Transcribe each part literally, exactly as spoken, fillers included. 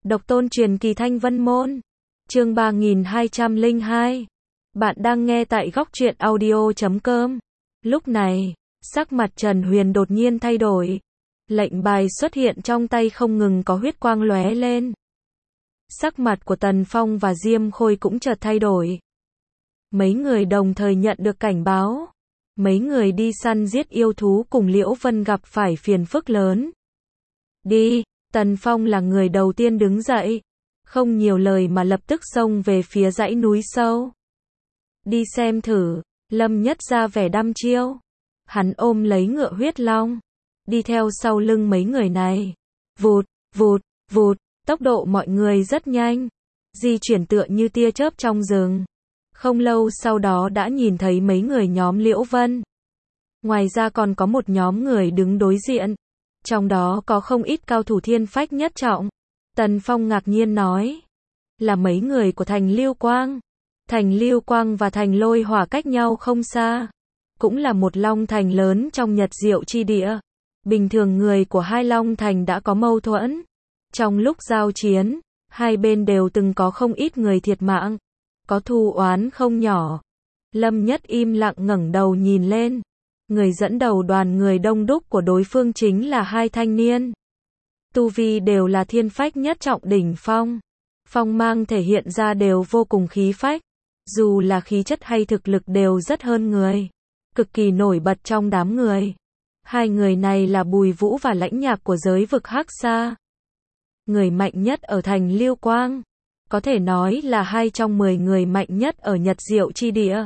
Độc tôn truyền kỳ Thanh Vân Môn. Chương ba nghìn hai trăm lẻ hai. Bạn đang nghe tại góc truyện audio chấm com. Lúc này, sắc mặt Trần Huyền đột nhiên thay đổi. Lệnh bài xuất hiện trong tay không ngừng có huyết quang lóe lên. Sắc mặt của Tần Phong và Diêm Khôi cũng chợt thay đổi. Mấy người đồng thời nhận được cảnh báo. Mấy người đi săn giết yêu thú cùng Liễu Vân gặp phải phiền phức lớn. Đi, Tần Phong là người đầu tiên đứng dậy. Không nhiều lời mà lập tức xông về phía dãy núi sâu. Đi xem thử, Lâm Nhất ra vẻ đăm chiêu. Hắn ôm lấy ngựa huyết long. Đi theo sau lưng mấy người này. Vụt, vụt, vụt, tốc độ mọi người rất nhanh. Di chuyển tựa như tia chớp trong rừng. Không lâu sau đó đã nhìn thấy mấy người nhóm Liễu Vân. Ngoài ra còn có một nhóm người đứng đối diện. Trong đó có không ít cao thủ thiên phách nhất trọng. Tần Phong ngạc nhiên nói. Là mấy người của thành Lưu Quang. Thành Lưu Quang và thành Lôi Hỏa cách nhau không xa. Cũng là một long thành lớn trong Nhật Diệu chi địa. Bình thường người của hai long thành đã có mâu thuẫn. Trong lúc giao chiến, hai bên đều từng có không ít người thiệt mạng. Có thù oán không nhỏ. Lâm Nhất im lặng ngẩng đầu nhìn lên. Người dẫn đầu đoàn người đông đúc của đối phương chính là hai thanh niên. Tu vi đều là thiên phách nhất trọng đỉnh phong. Phong mang thể hiện ra đều vô cùng khí phách. Dù là khí chất hay thực lực đều rất hơn người. Cực kỳ nổi bật trong đám người. Hai người này là Bùi Vũ và Lãnh Nhạc của giới vực Hắc Sa. Người mạnh nhất ở thành Lưu Quang. Có thể nói là hai trong mười người mạnh nhất ở Nhật Diệu chi địa.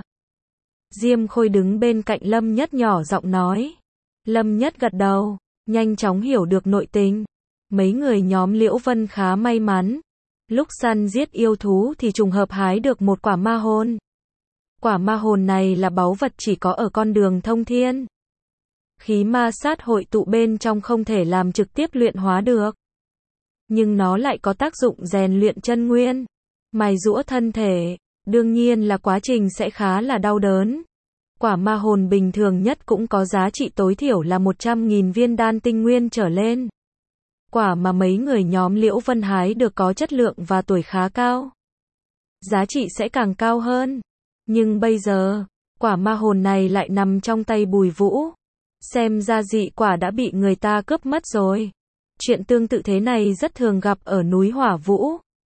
Diêm Khôi đứng bên cạnh Lâm Nhất nhỏ giọng nói. Lâm Nhất gật đầu, nhanh chóng hiểu được nội tình. Mấy người nhóm Liễu Vân khá may mắn. Lúc săn giết yêu thú thì trùng hợp hái được một quả ma hồn. Quả ma hồn này là báu vật chỉ có ở con đường thông thiên. Khí ma sát hội tụ bên trong không thể làm trực tiếp luyện hóa được. Nhưng nó lại có tác dụng rèn luyện chân nguyên, mài giũa thân thể. Đương nhiên là quá trình sẽ khá là đau đớn. Quả ma hồn bình thường nhất cũng có giá trị tối thiểu là một trăm nghìn viên đan tinh nguyên trở lên. Quả mà mấy người nhóm Liễu Vân hái được có chất lượng và tuổi khá cao. Giá trị sẽ càng cao hơn. Nhưng bây giờ, quả ma hồn này lại nằm trong tay Bùi Vũ. Xem ra dị quả đã bị người ta cướp mất rồi. Chuyện tương tự thế này rất thường gặp ở núi Hỏa Vũ.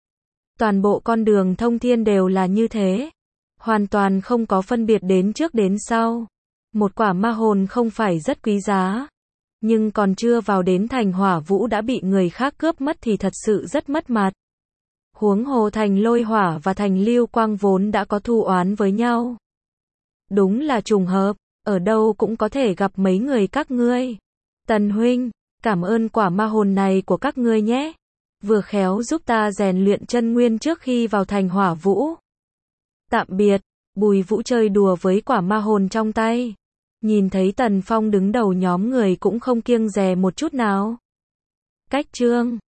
Toàn bộ con đường thông thiên đều là như thế. Hoàn toàn không có phân biệt đến trước đến sau. Một quả ma hồn không phải rất quý giá. Nhưng còn chưa vào đến thành Hỏa Vũ đã bị người khác cướp mất thì thật sự rất mất mặt. Huống hồ thành Lôi Hỏa và thành Lưu Quang vốn đã có thù oán với nhau. Đúng là trùng hợp, ở đâu cũng có thể gặp mấy người các ngươi. Tần huynh, cảm ơn quả ma hồn này của các ngươi nhé. Vừa khéo giúp ta rèn luyện chân nguyên trước khi vào thành Hỏa Vũ. Tạm biệt, Bùi Vũ chơi đùa với quả ma hồn trong tay. Nhìn thấy Tần Phong đứng đầu nhóm người cũng không kiêng dè một chút nào. Cách chương